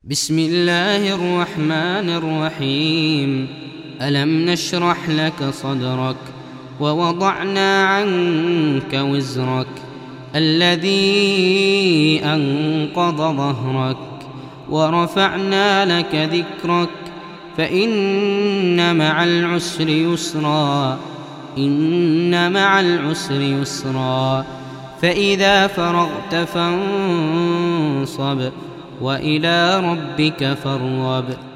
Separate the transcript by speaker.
Speaker 1: بسم الله الرحمن الرحيم. ألم نشرح لك صدرك ووضعنا عنك وزرك الذي أنقض ظهرك ورفعنا لك ذكرك فإن مع العسر يسرا إن مع العسر يسرا فإذا فرغت فانصب وإلى ربك فارغب.